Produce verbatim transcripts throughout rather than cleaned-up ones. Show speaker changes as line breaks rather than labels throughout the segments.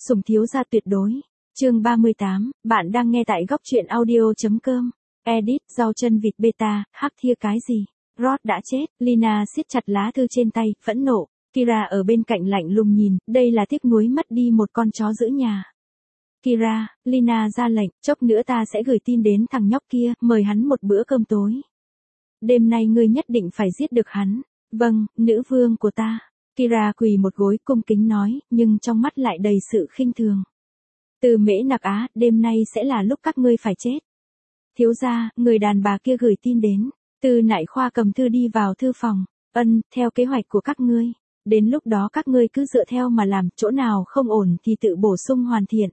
Sủng thiếu gia tuyệt đối. Chương ba mươi tám, bạn đang nghe tại góc truyện audio.com. Edit, rau chân vịt beta, hắc thia cái gì? Rod đã chết, Lina siết chặt lá thư trên tay, phẫn nộ. Kira ở bên cạnh lạnh lùng nhìn, đây là tiếc nuối mất đi một con chó giữ nhà. Kira, Lina ra lệnh, chốc nữa ta sẽ gửi tin đến thằng nhóc kia, mời hắn một bữa cơm tối. Đêm nay ngươi nhất định phải giết được hắn. Vâng, nữ vương của ta. Kira quỳ một gối cung kính nói, nhưng trong mắt lại đầy sự khinh thường. Từ Mễ Nặc Á, đêm nay sẽ là lúc các ngươi phải chết. Thiếu gia, người đàn bà kia gửi tin đến. Từ Nại Khoa cầm thư đi vào thư phòng. Ân, theo kế hoạch của các ngươi. Đến lúc đó các ngươi cứ dựa theo mà làm, chỗ nào không ổn thì tự bổ sung hoàn thiện.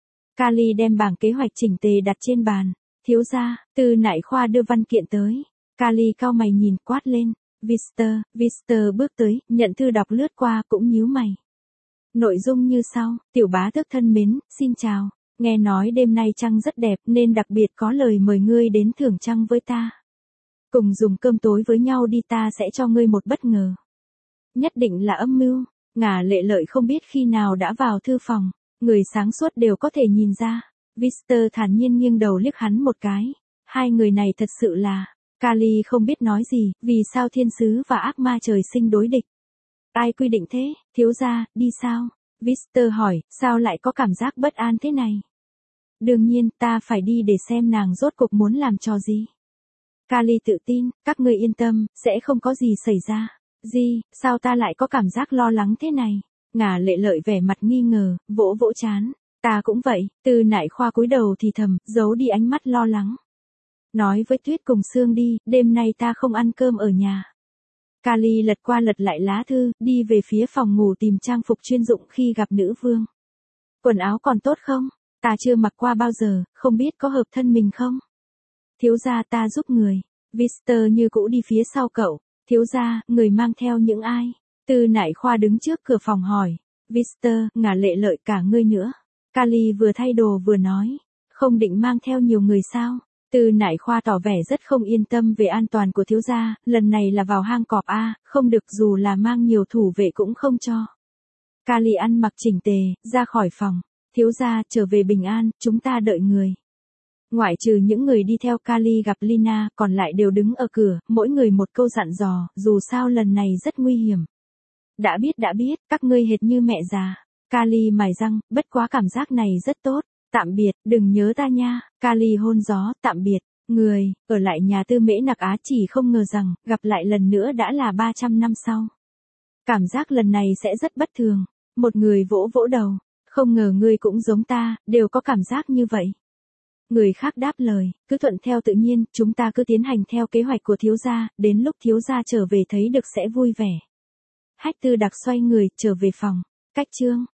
Kali đem bảng kế hoạch chỉnh tề đặt trên bàn. Thiếu gia, Từ Nại Khoa đưa văn kiện tới. Kali cau mày nhìn quát lên. Vister, Vister bước tới, nhận thư đọc lướt qua cũng nhíu mày. Nội dung như sau, tiểu bá tước thân mến, xin chào. Nghe nói đêm nay trăng rất đẹp nên đặc biệt có lời mời ngươi đến thưởng trăng với ta. Cùng dùng cơm tối với nhau đi, ta sẽ cho ngươi một bất ngờ. Nhất định là âm mưu. Ngả Lệ Lợi không biết khi nào đã vào thư phòng. Người sáng suốt đều có thể nhìn ra. Vister thản nhiên nghiêng đầu liếc hắn một cái. Hai người này thật sự là... Kali không biết nói gì, vì sao thiên sứ và ác ma trời sinh đối địch. Ai quy định thế, thiếu gia, đi sao? Vister hỏi, sao lại có cảm giác bất an thế này? Đương nhiên, ta phải đi để xem nàng rốt cuộc muốn làm trò gì. Kali tự tin, các ngươi yên tâm, sẽ không có gì xảy ra. Gì, sao ta lại có cảm giác lo lắng thế này? Ngả Lệ Lợi vẻ mặt nghi ngờ, vỗ vỗ chán. Ta cũng vậy, Từ Nại Khoa cúi đầu thì thầm, giấu đi ánh mắt lo lắng. Nói với Tuyết cùng Sương đi, đêm nay ta không ăn cơm ở nhà. Kali lật qua lật lại lá thư, đi về phía phòng ngủ tìm trang phục chuyên dụng khi gặp nữ vương. Quần áo còn tốt không? Ta chưa mặc qua bao giờ, không biết có hợp thân mình không? Thiếu gia, ta giúp người. Vister như cũ đi phía sau cậu. Thiếu gia, người mang theo những ai? Từ Nại Khoa đứng trước cửa phòng hỏi. Vister, Ngả Lệ Lợi, cả ngươi nữa. Kali vừa thay đồ vừa nói. Không định mang theo nhiều người sao? Từ Nại Khoa tỏ vẻ rất không yên tâm về an toàn của thiếu gia, lần này là vào hang cọp a, không được, dù là mang nhiều thủ vệ cũng không cho. Kali ăn mặc chỉnh tề, ra khỏi phòng. Thiếu gia, trở về bình an, chúng ta đợi người. Ngoại trừ những người đi theo Kali gặp Lina, còn lại đều đứng ở cửa, mỗi người một câu dặn dò, dù sao lần này rất nguy hiểm. Đã biết đã biết, các ngươi hệt như mẹ già. Kali mài răng, bất quá cảm giác này rất tốt. Tạm biệt, đừng nhớ ta nha. Kali hôn gió, tạm biệt. Người, ở lại nhà Tư Mễ Nặc Á chỉ không ngờ rằng, gặp lại lần nữa đã là ba trăm năm sau. Cảm giác lần này sẽ rất bất thường. Một người vỗ vỗ đầu. Không ngờ ngươi cũng giống ta, đều có cảm giác như vậy. Người khác đáp lời, cứ thuận theo tự nhiên, chúng ta cứ tiến hành theo kế hoạch của thiếu gia, đến lúc thiếu gia trở về thấy được sẽ vui vẻ. Hách Tư Đặc xoay người, trở về phòng. Cách chương.